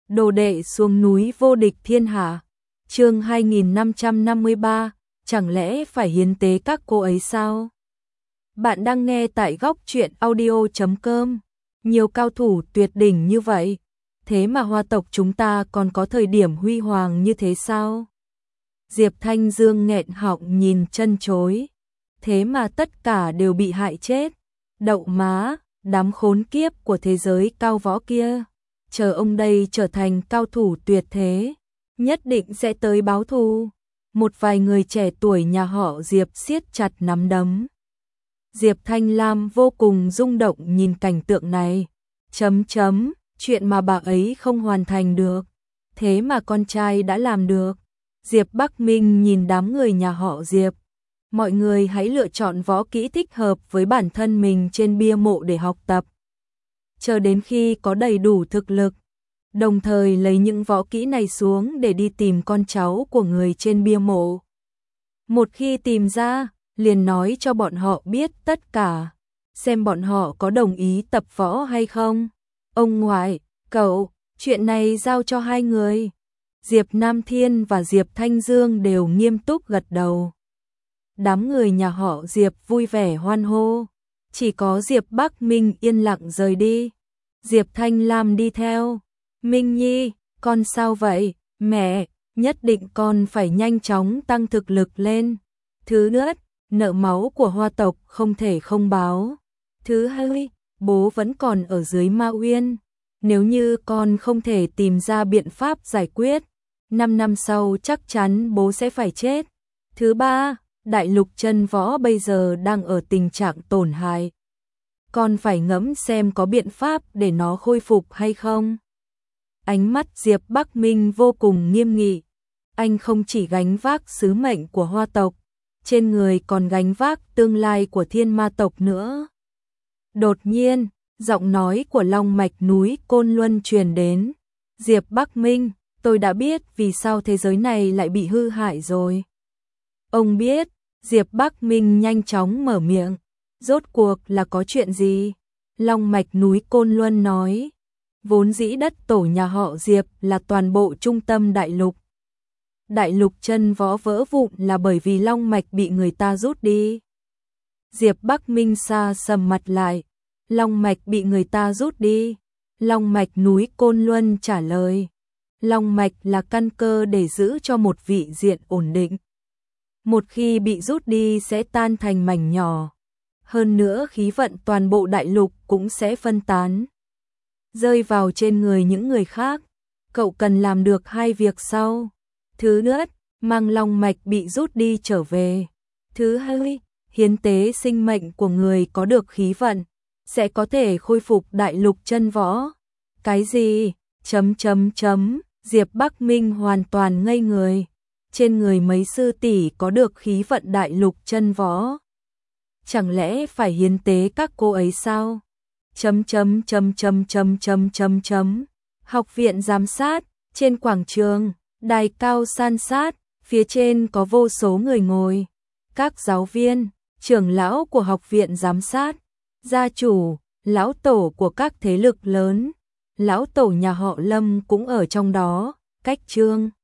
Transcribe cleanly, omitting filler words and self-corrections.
Đồ đệ xuống núi vô địch thiên hạ. Chương 2553, chẳng lẽ phải hiến tế các cô ấy sao? Bạn đang nghe tại góc truyện audio.com. Nhiều cao thủ tuyệt đỉnh như vậy, thế mà Hoa tộc chúng ta còn có thời điểm huy hoàng như thế sao? Diệp Thanh Dương nghẹn họng nhìn chân chối, thế mà tất cả đều bị hại chết. Đậu má, đám khốn kiếp của thế giới cao võ kia, chờ ông đây trở thành cao thủ tuyệt thế, nhất định sẽ tới báo thù. Một vài người trẻ tuổi nhà họ Diệp siết chặt nắm đấm. Diệp Thanh Lam vô cùng rung động nhìn cảnh tượng này. Chuyện mà bà ấy không hoàn thành được, thế mà con trai đã làm được. Diệp Bắc Minh nhìn đám người nhà họ Diệp. Mọi người hãy lựa chọn võ kỹ thích hợp với bản thân mình trên bia mộ để học tập. Chờ đến khi có đầy đủ thực lực, đồng thời lấy những võ kỹ này xuống để đi tìm con cháu của người trên bia mộ. Một khi tìm ra, liền nói cho bọn họ biết tất cả, xem bọn họ có đồng ý tập võ hay không. Ông ngoại, cậu, chuyện này giao cho hai người. Diệp Nam Thiên và Diệp Thanh Dương đều nghiêm túc gật đầu. Đám người nhà họ Diệp vui vẻ hoan hô, chỉ có Diệp Bắc Minh yên lặng rời đi. Diệp Thanh Lam đi theo. Minh Nhi, con sao vậy? Mẹ, nhất định con phải nhanh chóng tăng thực lực lên. Thứ nhất, nợ máu của Hoa tộc không thể không báo. Thứ hai, bố vẫn còn ở dưới Ma Uyên. Nếu như con không thể tìm ra biện pháp giải quyết, 5 năm sau chắc chắn bố sẽ phải chết. Thứ ba, đại lục chân võ bây giờ đang ở tình trạng tổn hại. Con phải ngẫm xem có biện pháp để nó khôi phục hay không. Ánh mắt Diệp Bắc Minh vô cùng nghiêm nghị. Anh không chỉ gánh vác sứ mệnh của Hoa tộc, trên người còn gánh vác tương lai của Thiên Ma tộc nữa. Đột nhiên, giọng nói của Long Mạch núi Côn Luân truyền đến. Diệp Bắc Minh, tôi đã biết vì sao thế giới này lại bị hư hại rồi. Ông biết. Diệp Bắc Minh nhanh chóng mở miệng. Rốt cuộc là có chuyện gì? Long Mạch núi Côn Luân nói. Vốn dĩ đất tổ nhà họ Diệp là toàn bộ trung tâm đại lục. Đại lục chân võ vỡ vụn là bởi vì Long Mạch bị người ta rút đi. Diệp Bắc Minh xa sầm mặt lại. Long Mạch bị người ta rút đi. Long Mạch núi Côn Luân trả lời. Long Mạch là căn cơ để giữ cho một vị diện ổn định. Một khi bị rút đi sẽ tan thành mảnh nhỏ. Hơn nữa khí vận toàn bộ đại lục cũng sẽ phân tán, rơi vào trên người những người khác. Cậu cần làm được hai việc sau. Thứ nhất, mang Long Mạch bị rút đi trở về. Thứ hai, hiến tế sinh mệnh của người có được khí vận, sẽ có thể khôi phục đại lục chân võ. Cái gì? Diệp Bắc Minh hoàn toàn ngây người. Trên người mấy sư tỷ có được khí vận đại lục chân võ, chẳng lẽ phải hiến tế các cô ấy sao? Học viện giám sát, trên quảng trường, đài cao san sát, phía trên có vô số người ngồi. Các giáo viên, trưởng lão của học viện giám sát, gia chủ, lão tổ của các thế lực lớn, lão tổ nhà họ Lâm cũng ở trong đó. Cách Trương